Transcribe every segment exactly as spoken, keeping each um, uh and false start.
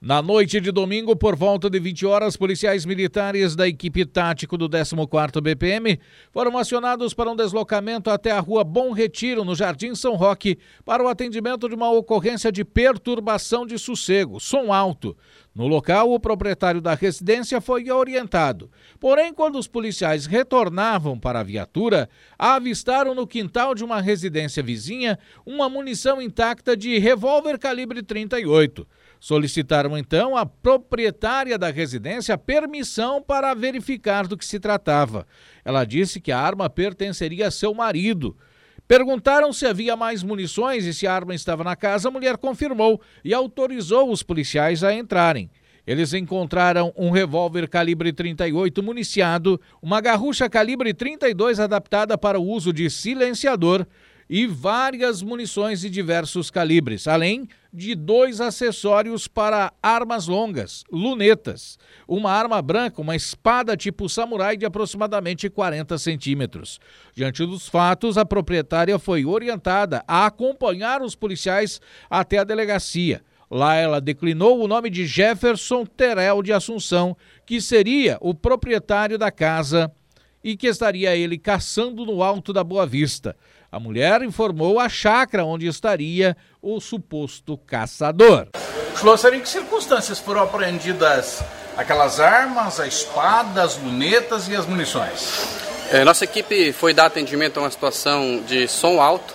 Na noite de domingo, por volta de vinte horas, policiais militares da equipe tático do décimo quarto B P M foram acionados para um deslocamento até a rua Bom Retiro, no Jardim São Roque, para o atendimento de uma ocorrência de perturbação de sossego, som alto. No local, o proprietário da residência foi orientado. Porém, quando os policiais retornavam para a viatura, avistaram no quintal de uma residência vizinha uma munição intacta de revólver calibre trinta e oito. Solicitaram então à proprietária da residência permissão para verificar do que se tratava. Ela disse que a arma pertenceria a seu marido. Perguntaram se havia mais munições e se a arma estava na casa. A mulher confirmou e autorizou os policiais a entrarem. Eles encontraram um revólver calibre trinta e oito municiado, uma garrucha calibre trinta e dois adaptada para o uso de silenciador e várias munições de diversos calibres, além de dois acessórios para armas longas, lunetas, uma arma branca, uma espada tipo samurai de aproximadamente quarenta centímetros. Diante dos fatos, a proprietária foi orientada a acompanhar os policiais até a delegacia. Lá ela declinou o nome de Jefferson Terel de Assunção, que seria o proprietário da casa e que estaria ele caçando no Alto da Boa Vista. A mulher informou a chácara onde estaria o suposto caçador. Schlosser, em que circunstâncias foram apreendidas aquelas armas, a espada, as lunetas e as munições? É, nossa equipe foi dar atendimento a uma situação de som alto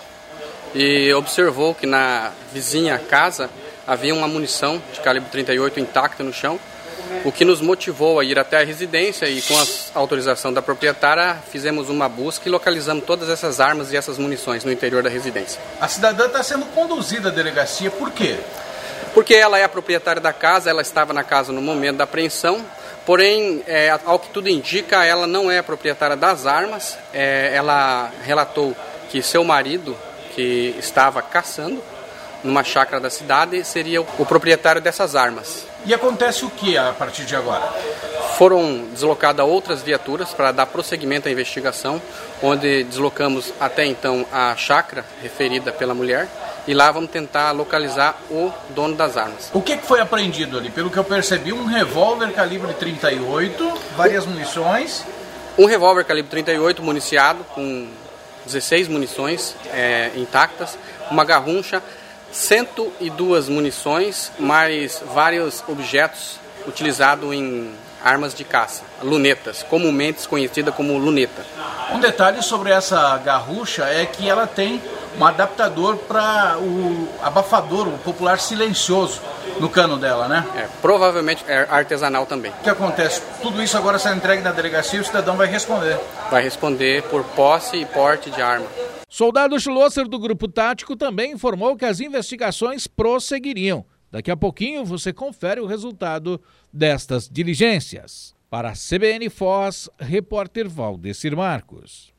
e observou que na vizinha casa havia uma munição de calibre trinta e oito intacta no chão, o que nos motivou a ir até a residência e, com a autorização da proprietária, fizemos uma busca e localizamos todas essas armas e essas munições no interior da residência. A cidadã está sendo conduzida à delegacia, por quê? Porque ela é a proprietária da casa, ela estava na casa no momento da apreensão, porém, é, ao que tudo indica, ela não é a proprietária das armas. É, ela relatou que seu marido, que estava caçando numa chácara da cidade, seria o, o proprietário dessas armas. E acontece o que a partir de agora? Foram deslocadas outras viaturas para dar prosseguimento à investigação, onde deslocamos até então a chácara referida pela mulher e lá vamos tentar localizar o dono das armas. O que foi apreendido ali? Pelo que eu percebi, um revólver calibre trinta e oito, várias munições. Um revólver calibre trinta e oito municiado com dezesseis munições é, intactas, uma garrucha, cento e duas munições, mais vários objetos utilizados em armas de caça, lunetas, comumente conhecida como luneta. Um detalhe sobre essa garrucha é que ela tem um adaptador para o abafador, o popular silencioso, no cano dela, né? É, provavelmente é artesanal também. O que acontece? Tudo isso agora será entregue na delegacia e o cidadão vai responder. Vai responder por posse e porte de arma. Soldado Schlosser do Grupo Tático também informou que as investigações prosseguiriam. Daqui a pouquinho você confere o resultado destas diligências. Para a C B N Foz, repórter Valdecir Marcos.